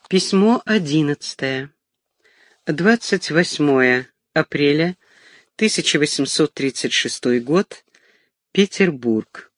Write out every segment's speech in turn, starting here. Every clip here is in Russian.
Письмо 11. 28 апреля 1836 год. Петербург.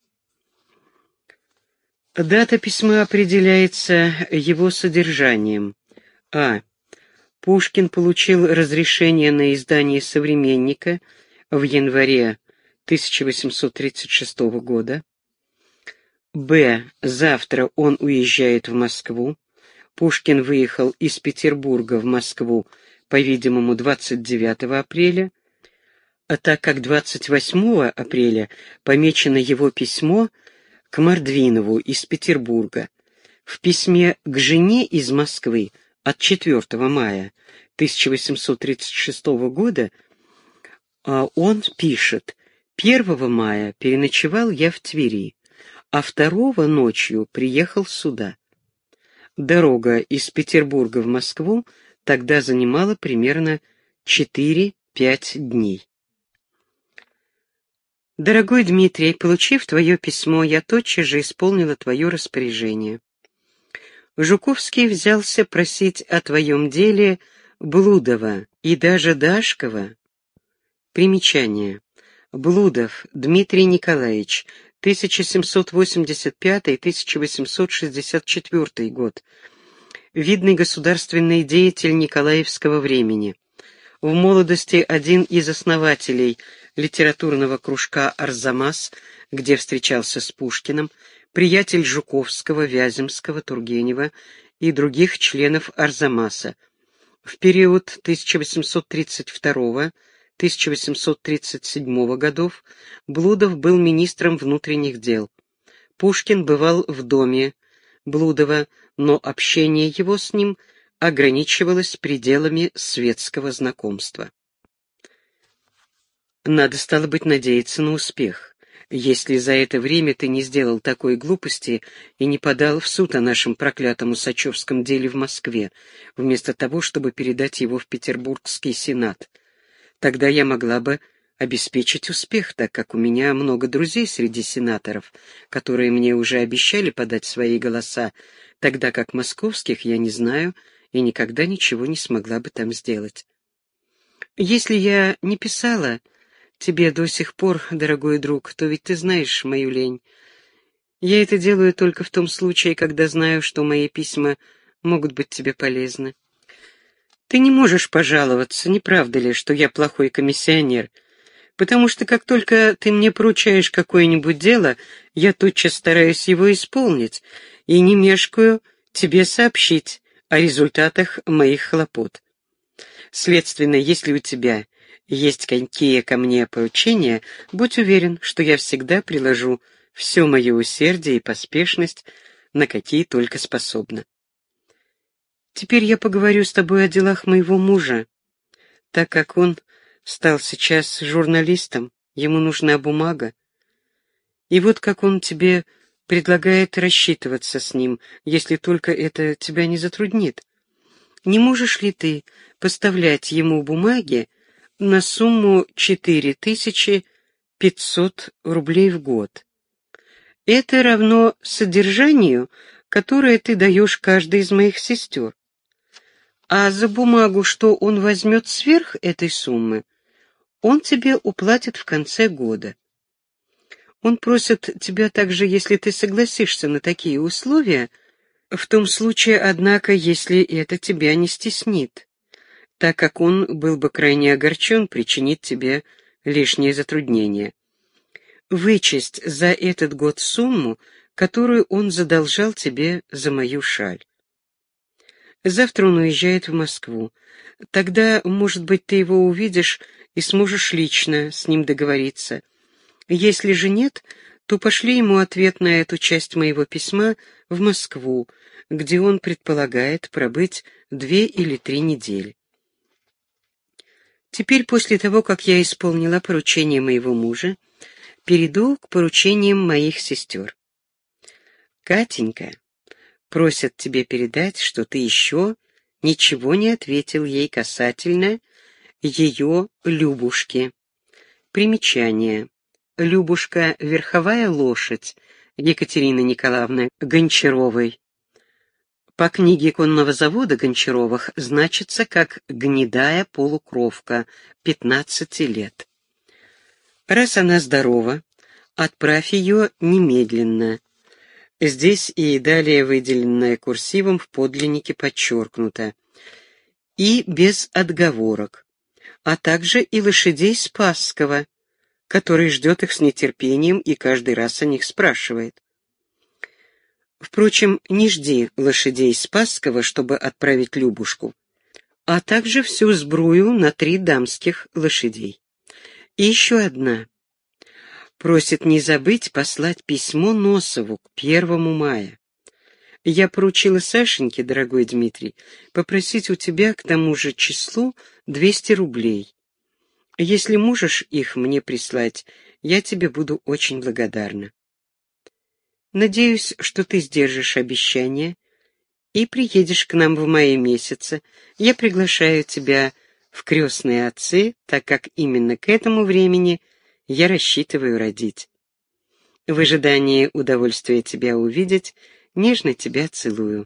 Дата письма определяется его содержанием. А. Пушкин получил разрешение на издание «Современника» в январе 1836 года. Б. Завтра он уезжает в Москву. Пушкин выехал из Петербурга в Москву, по-видимому, 29 апреля, а так как 28 апреля помечено его письмо к Мордвинову из Петербурга. В письме к жене из Москвы от 4 мая 1836 года он пишет: «1 мая переночевал я в Твери, а 2 ночью приехал сюда». Дорога из Петербурга в Москву тогда занимала примерно 4-5 дней. Дорогой Дмитрий, получив твое письмо, я тотчас же исполнила твое распоряжение. Жуковский взялся просить о твоем деле Блудова и даже Дашкова. Примечание. Блудов Дмитрий Николаевич, 1785-1864 год. Видный государственный деятель николаевского времени. В молодости один из основателей литературного кружка «Арзамас», где встречался с Пушкиным, приятель Жуковского, Вяземского, Тургенева и других членов Арзамаса. В период 1832-1837 годов Блудов был министром внутренних дел. Пушкин бывал в доме Блудова, но общение его с ним ограничивалось пределами светского знакомства. Надо, стало быть, надеяться на успех, если за это время ты не сделал такой глупости и не подал в суд о нашем проклятом усачевском деле в Москве, вместо того, чтобы передать его в Петербургский сенат. Тогда я могла бы обеспечить успех, так как у меня много друзей среди сенаторов, которые мне уже обещали подать свои голоса, тогда как московских я не знаю и никогда ничего не смогла бы там сделать. Если я не писала тебе до сих пор, дорогой друг, то ведь ты знаешь мою лень. Я это делаю только в том случае, когда знаю, что мои письма могут быть тебе полезны. Ты не можешь пожаловаться, не правда ли, что я плохой комиссионер? Потому что как только ты мне поручаешь какое-нибудь дело, я тотчас стараюсь его исполнить и не мешкаю тебе сообщить о результатах моих хлопот. Следственно, если у тебя есть какие ко мне поручения, будь уверен, что я всегда приложу все мое усердие и поспешность, на какие только способна. Теперь я поговорю с тобой о делах моего мужа, так как он стал сейчас журналистом, ему нужна бумага. И вот как он тебе предлагает рассчитываться с ним, если только это тебя не затруднит. Не можешь ли ты поставлять ему бумаги на сумму 4500 рублей в год? Это равно содержанию, которое ты даешь каждой из моих сестер. А за бумагу, что он возьмет сверх этой суммы, он тебе уплатит в конце года. Он просит тебя также, если ты согласишься на такие условия, в том случае, однако, если это тебя не стеснит, так как он был бы крайне огорчен причинить тебе лишние затруднения. Вычесть за этот год сумму, которую он задолжал тебе за мою шаль. Завтра он уезжает в Москву. Тогда, может быть, ты его увидишь и сможешь лично с ним договориться. Если же нет, то пошли ему ответ на эту часть моего письма в Москву, где он предполагает пробыть 2 или 3 недели. Теперь, после того, как я исполнила поручение моего мужа, перейду к поручениям моих сестер. Катенька просят тебе передать, что ты еще ничего не ответил ей касательно ее Любушки. Примечание. Любушка — верховая лошадь Екатерины Николаевны Гончаровой. По книге конного завода Гончаровых значится как гнедая полукровка, 15 лет. Раз она здорова, отправь ее немедленно. Здесь и далее выделенное курсивом в подлиннике подчеркнуто. И без отговорок, а также и лошадей Спасского, который ждет их с нетерпением и каждый раз о них спрашивает. Впрочем, не жди лошадей Спасского, чтобы отправить Любушку, а также всю сбрую на 3 дамских лошадей. И еще одна. Просит не забыть послать письмо Носову к 1 мая. Я поручила Сашеньке, дорогой Дмитрий, попросить у тебя к тому же числу 200 рублей. Если можешь их мне прислать, я тебе буду очень благодарна. Надеюсь, что ты сдержишь обещание и приедешь к нам в мае месяце. Я приглашаю тебя в крестные отцы, так как именно к этому времени я рассчитываю родить. В ожидании удовольствия тебя увидеть, нежно тебя целую.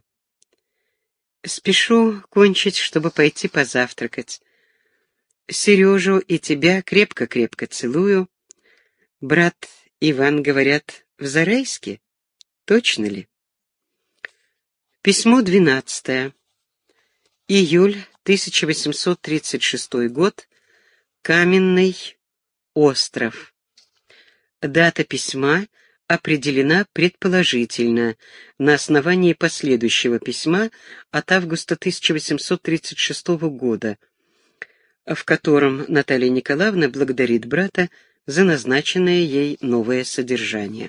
Спешу кончить, чтобы пойти позавтракать. Сережу и тебя крепко-крепко целую. Брат Иван, говорят, в Зарайске? Точно ли? Письмо 12. Июль 1836 год. Каменный остров. Дата письма определена предположительно на основании последующего письма от августа 1836 года, в котором Наталья Николаевна благодарит брата за назначенное ей новое содержание.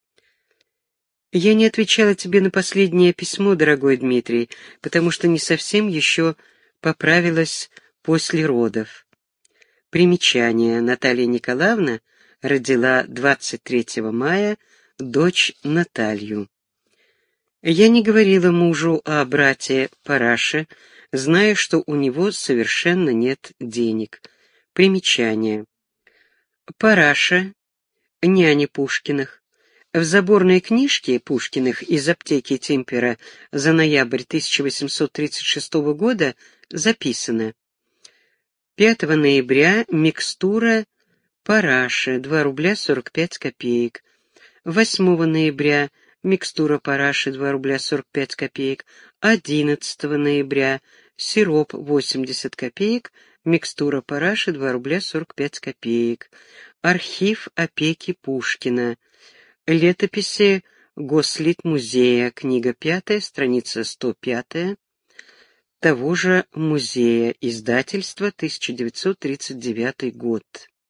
Я не отвечала тебе на последнее письмо, дорогой Дмитрий, потому что не совсем еще поправилась после родов. Примечание. Наталья Николаевна родила 23 мая дочь Наталью. Я не говорила мужу о брате Параше, зная, что у него совершенно нет денег. Примечание. Параша, няня Пушкиных. В заборной книжке Пушкиных из аптеки Темпера за ноябрь 1836 года записано: 5 ноября микстура параши 2 рубля 45 копеек. 8 ноября микстура параши 2 рубля 45 копеек. 11 ноября сироп 80 копеек, микстура параши 2 рубля 45 копеек. Архив опеки Пушкина. Летописи Гослитмузея, книга 5, страница 105, того же музея, издательство, 1939 год.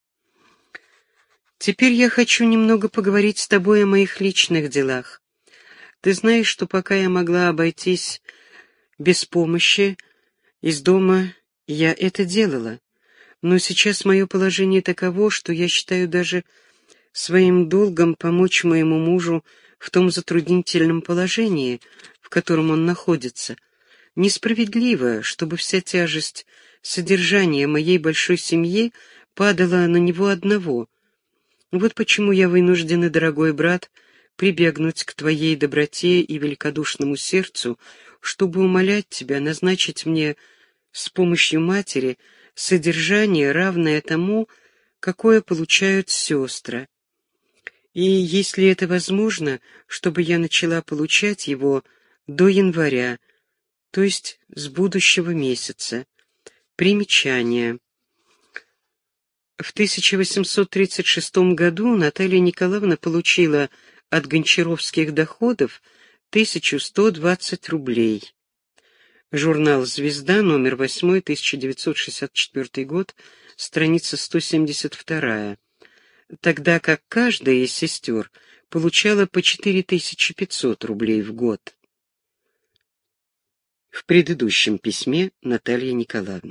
Теперь я хочу немного поговорить с тобой о моих личных делах. Ты знаешь, что пока я могла обойтись без помощи из дома, я это делала. Но сейчас мое положение таково, что я считаю даже своим долгом помочь моему мужу в том затруднительном положении, в котором он находится. Несправедливо, чтобы вся тяжесть содержания моей большой семьи падала на него одного. Вот почему я вынуждена, дорогой брат, прибегнуть к твоей доброте и великодушному сердцу, чтобы умолять тебя назначить мне с помощью матери содержание, равное тому, какое получают сестры. И, если это возможно, чтобы я начала получать его до января, то есть с будущего месяца. Примечание. В 1836 году Наталья Николаевна получила от гончаровских доходов 1120 рублей. Журнал «Звезда», номер 8, 1964 год, страница 172. Тогда как каждая из сестер получала по 4500 рублей в год. В предыдущем письме Наталья Николаевна.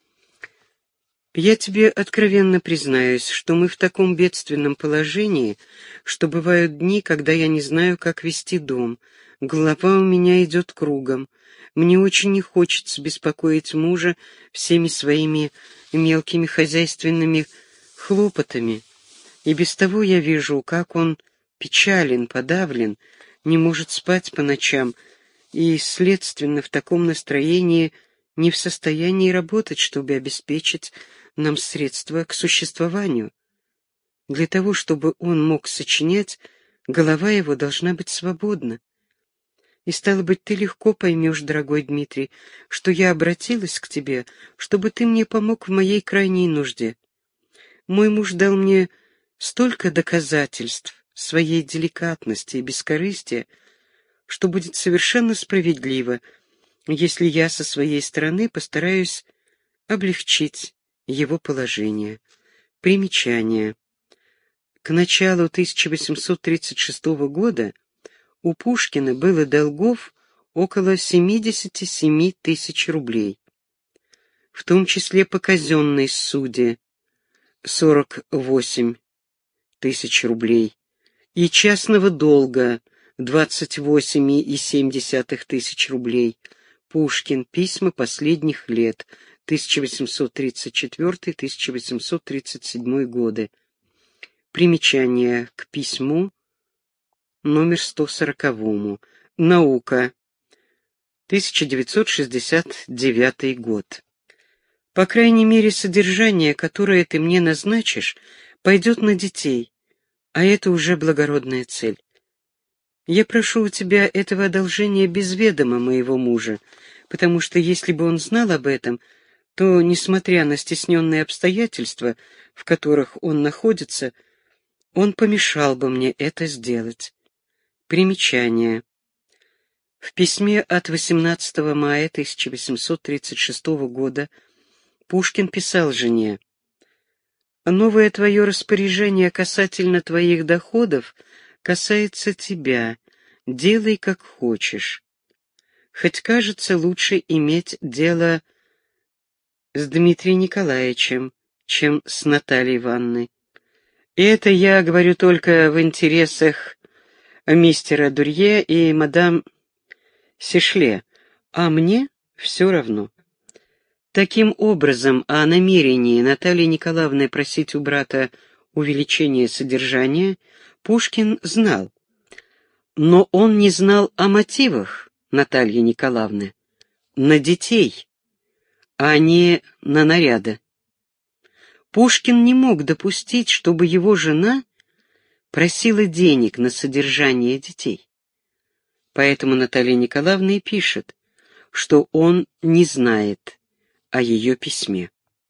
Я тебе откровенно признаюсь, что мы в таком бедственном положении, что бывают дни, когда я не знаю, как вести дом. Голова у меня идет кругом. Мне очень не хочется беспокоить мужа всеми своими мелкими хозяйственными хлопотами. И без того я вижу, как он печален, подавлен, не может спать по ночам и, следственно, в таком настроении не в состоянии работать, чтобы обеспечить нам средства к существованию. Для того, чтобы он мог сочинять, голова его должна быть свободна. И, стало быть, ты легко поймешь, дорогой Дмитрий, что я обратилась к тебе, чтобы ты мне помог в моей крайней нужде. Мой муж дал мне столько доказательств своей деликатности и бескорыстия, что будет совершенно справедливо, если я со своей стороны постараюсь облегчить его положение. Примечание. К началу 1836 года у Пушкина было долгов около 77 тысяч рублей, в том числе по казенной суде 48 тысяч рублей и частного долга 28,7 тысяч рублей. Пушкин. Письма последних лет. 1834-1837 годы. Примечание к письму номер 140. Наука. 1969 год. По крайней мере, содержание, которое ты мне назначишь, пойдет на детей, а это уже благородная цель. Я прошу у тебя этого одолжения без ведома моего мужа, потому что если бы он знал об этом, то, несмотря на стесненные обстоятельства, в которых он находится, он помешал бы мне это сделать. Примечание. В письме от 18 мая 1836 года Пушкин писал жене: «Новое твое распоряжение касательно твоих доходов касается тебя, делай как хочешь. Хоть кажется лучше иметь дело с Дмитрием Николаевичем, чем с Натальей Ивановной. И это я говорю только в интересах мистера Дурье и мадам Сишле, а мне все равно». Таким образом, о намерении Натальи Николаевны просить у брата увеличения содержания Пушкин знал, но он не знал о мотивах Натальи Николаевны на детей, а не на наряды. Пушкин не мог допустить, чтобы его жена просила денег на содержание детей. Поэтому Наталья Николаевна и пишет, что он не знает о ее письме.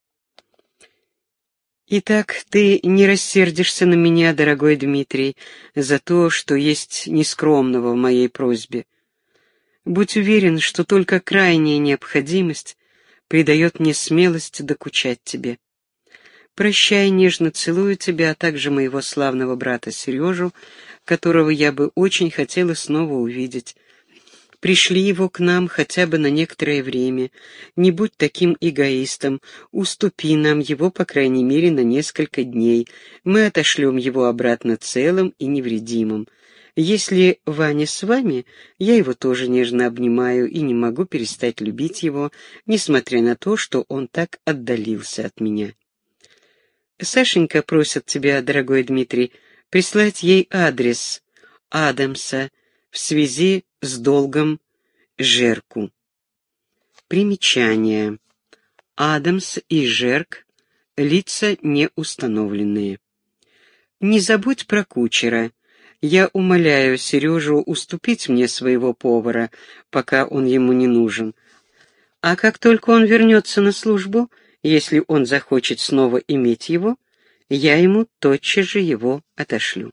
Итак, ты не рассердишься на меня, дорогой Дмитрий, за то, что есть нескромного в моей просьбе. Будь уверен, что только крайняя необходимость придает мне смелость докучать тебе. Прощай, нежно целую тебя, а также моего славного брата Сережу, которого я бы очень хотела снова увидеть. Пришли его к нам хотя бы на некоторое время. Не будь таким эгоистом, уступи нам его, по крайней мере, на несколько дней. Мы отошлем его обратно целым и невредимым. Если Ваня с вами, я его тоже нежно обнимаю и не могу перестать любить его, несмотря на то, что он так отдалился от меня. Сашенька просит тебя, дорогой Дмитрий, прислать ей адрес Адамса в связи с долгом Жерку. Примечание. Адамс и Жерк — лица неустановленные. Не забудь про кучера. Я умоляю Сережу уступить мне своего повара, пока он ему не нужен. А как только он вернется на службу, если он захочет снова иметь его, я ему тотчас же его отошлю.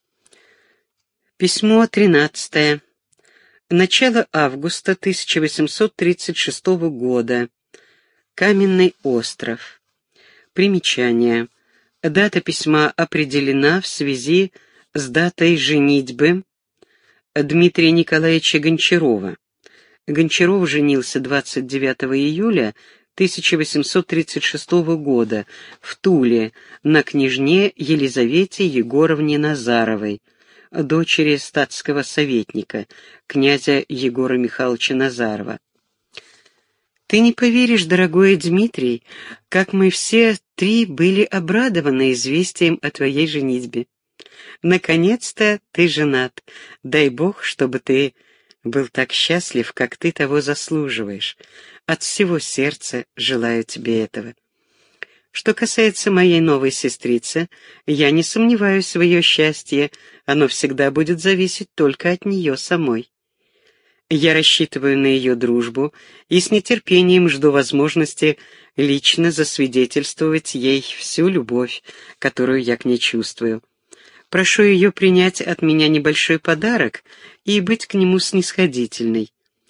Письмо 13. Начало августа 1836 года. Каменный остров. Примечание. Дата письма определена в связи с датой женитьбы Дмитрия Николаевича Гончарова. Гончаров женился 29 июля 1836 года в Туле на княжне Елизавете Егоровне Назаровой, дочери статского советника, князя Егора Михайловича Назарова. Ты не поверишь, дорогой Дмитрий, как мы все три были обрадованы известием о твоей женитьбе. Наконец-то ты женат. Дай Бог, чтобы ты был так счастлив, как ты того заслуживаешь. От всего сердца желаю тебе этого. Что касается моей новой сестрицы, я не сомневаюсь в ее счастье, оно всегда будет зависеть только от нее самой. Я рассчитываю на ее дружбу и с нетерпением жду возможности лично засвидетельствовать ей всю любовь, которую я к ней чувствую. Прошу ее принять от меня небольшой подарок и быть к нему снисходительной.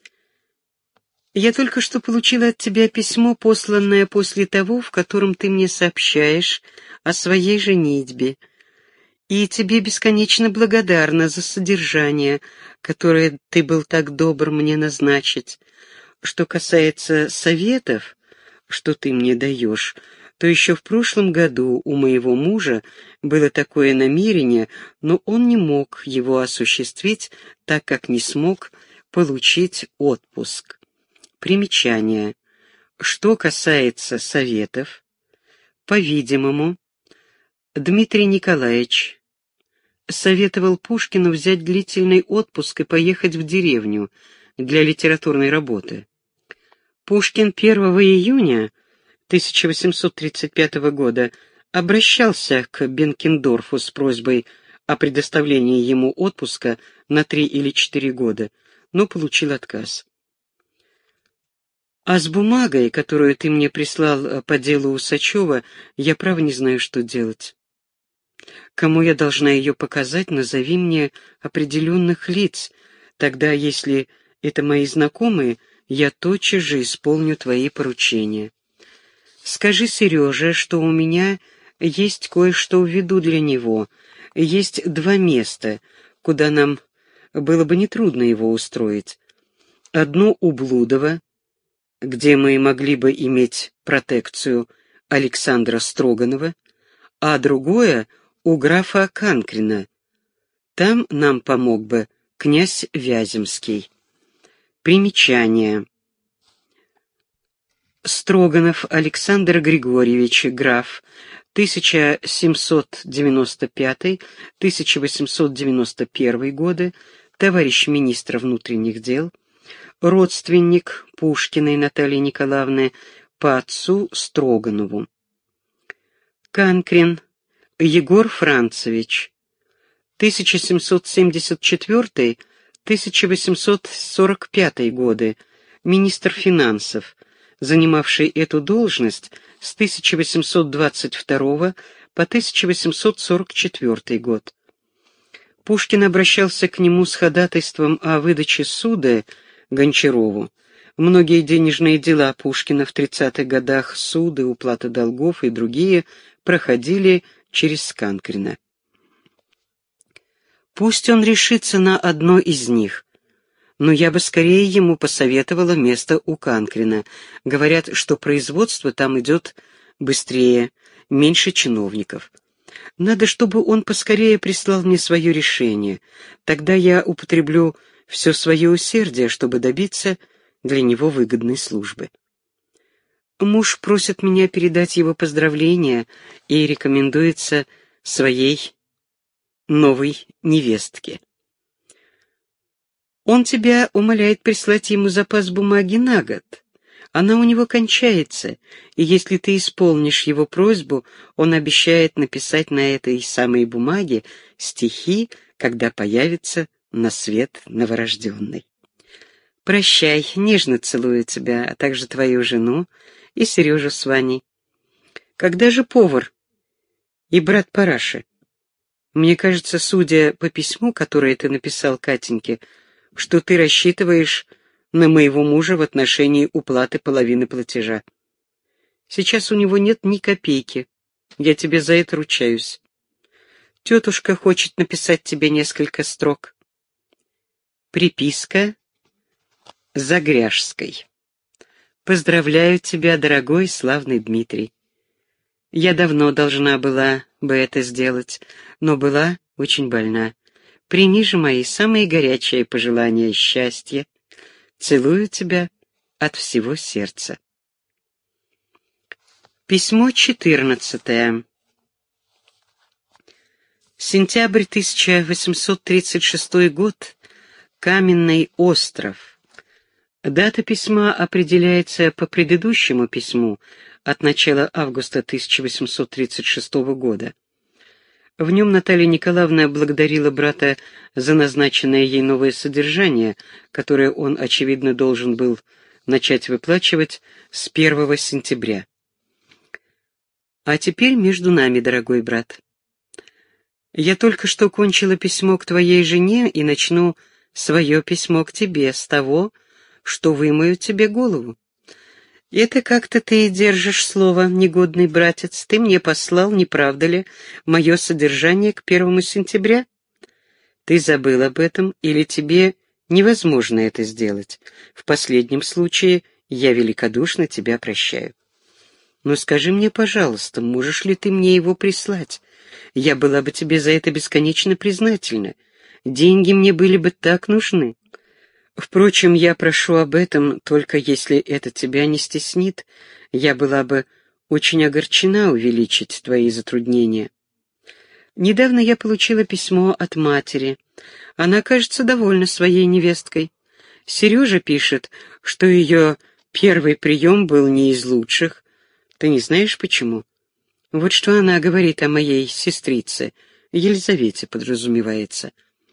Я только что получила от тебя письмо, посланное после того, в котором ты мне сообщаешь о своей женитьбе, и тебе бесконечно благодарна за содержание, которое ты был так добр мне назначить. Что касается советов, что ты мне даешь, то еще в прошлом году у моего мужа было такое намерение, но он не мог его осуществить, так как не смог получить отпуск. Примечание. Что касается советов, по-видимому, Дмитрий Николаевич советовал Пушкину взять длительный отпуск и поехать в деревню для литературной работы. Пушкин 1 июня 1835 года обращался к Бенкендорфу с просьбой о предоставлении ему отпуска на 3 или 4 года, но получил отказ. А с бумагой, которую ты мне прислал по делу Усачева, я право не знаю, что делать. Кому я должна ее показать, назови мне определенных лиц. Тогда, если это мои знакомые, я тотчас же исполню твои поручения. Скажи Сереже, что у меня есть кое-что в виду для него. Есть 2 места, куда нам было бы нетрудно его устроить. Одно у Блудова, где мы могли бы иметь протекцию Александра Строганова, а другое у графа Канкрина. Там нам помог бы князь Вяземский. Примечание. Строганов Александр Григорьевич, граф, 1795-1891 годы, товарищ министра внутренних дел, родственник Пушкиной Натальи Николаевны по отцу Строганову. Канкрин Егор Францевич, 1774-1845 годы, министр финансов, занимавший эту должность с 1822 по 1844 год. Пушкин обращался к нему с ходатайством о выдаче суда Гончарову. Многие денежные дела Пушкина в 30-х годах, суды, уплата долгов и другие, проходили через Канкрина. Пусть он решится на одно из них, но я бы скорее ему посоветовала место у Канкрина. Говорят, что производство там идет быстрее, меньше чиновников. Надо, чтобы он поскорее прислал мне свое решение. Тогда я употреблю все свое усердие, чтобы добиться для него выгодной службы. Муж просит меня передать его поздравления и рекомендуется своей новой невестке. Он тебя умоляет прислать ему запас бумаги на год. Она у него кончается, и если ты исполнишь его просьбу, он обещает написать на этой самой бумаге стихи, когда появится на свет новорожденный. Прощай, нежно целую тебя, а также твою жену и Сережу с Ваней. Когда же повар и брат Параши? Мне кажется, судя по письму, которое ты написал Катеньке, что ты рассчитываешь на моего мужа в отношении уплаты половины платежа. Сейчас у него нет ни копейки. Я тебе за это ручаюсь. Тетушка хочет написать тебе несколько строк. Приписка Загряжской. Поздравляю тебя, дорогой славный Дмитрий. Я давно должна была бы это сделать, но была очень больна. Прими же мои самые горячие пожелания счастья. Целую тебя от всего сердца. Письмо 14. Сентябрь 1836 год. Каменный остров. Дата письма определяется по предыдущему письму от начала августа 1836 года. В нем Наталья Николаевна благодарила брата за назначенное ей новое содержание, которое он, очевидно, должен был начать выплачивать с 1 сентября. А теперь между нами, дорогой брат. Я только что кончила письмо к твоей жене и начну свое письмо к тебе с того, что вымою тебе голову. Это как-то ты и держишь слово, негодный братец. Ты мне послал, не правда ли, мое содержание к 1 сентября? Ты забыл об этом, или тебе невозможно это сделать? В последнем случае я великодушно тебя прощаю. Но скажи мне, пожалуйста, можешь ли ты мне его прислать? Я была бы тебе за это бесконечно признательна. Деньги мне были бы так нужны. Впрочем, я прошу об этом, только если это тебя не стеснит. Я была бы очень огорчена увеличить твои затруднения. Недавно я получила письмо от матери. Она, кажется, довольна своей невесткой. Сережа пишет, что ее первый прием был не из лучших. Ты не знаешь, почему? Вот что она говорит о моей сестрице, Елизавете, подразумевается.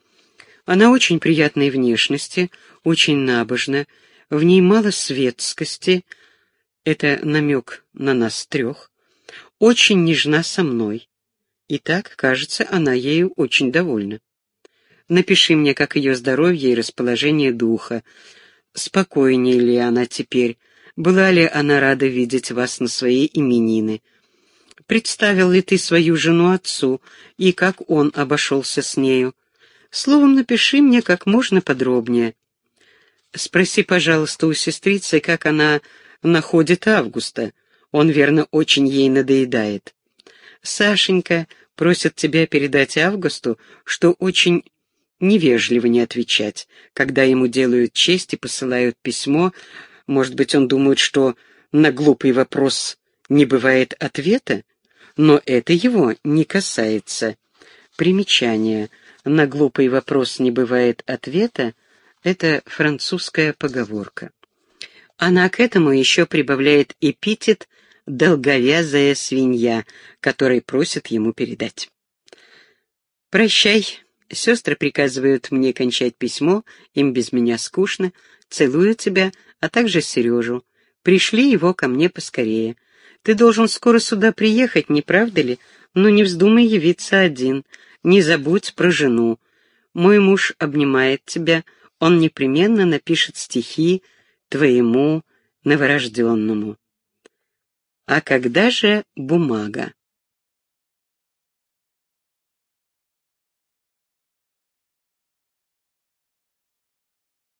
Она очень приятной внешности, очень набожна, в ней мало светскости, это намек на нас трех, очень нежна со мной. И так, кажется, она ею очень довольна. Напиши мне, как ее здоровье и расположение духа, спокойнее ли она теперь, была ли она рада видеть вас на свои именины. Представил ли ты свою жену отцу, и как он обошелся с нею? Словом, напиши мне как можно подробнее. Спроси, пожалуйста, у сестрицы, как она находит Августа. Он, верно, очень ей надоедает. Сашенька просит тебя передать Августу, что очень невежливо не отвечать, когда ему делают честь и посылают письмо. Может быть, он думает, что на глупый вопрос не бывает ответа? Но это его не касается. Примечание. На глупый вопрос не бывает ответа — это французская поговорка. Она к этому еще прибавляет эпитет «долговязая свинья», который просит ему передать. «Прощай. Сестры приказывают мне кончать письмо, им без меня скучно. Целую тебя, а также Сережу. Пришли его ко мне поскорее. Ты должен скоро сюда приехать, не правда ли? Но не вздумай явиться один. Не забудь про жену. Мой муж обнимает тебя, он непременно напишет стихи твоему новорожденному. А когда же бумага?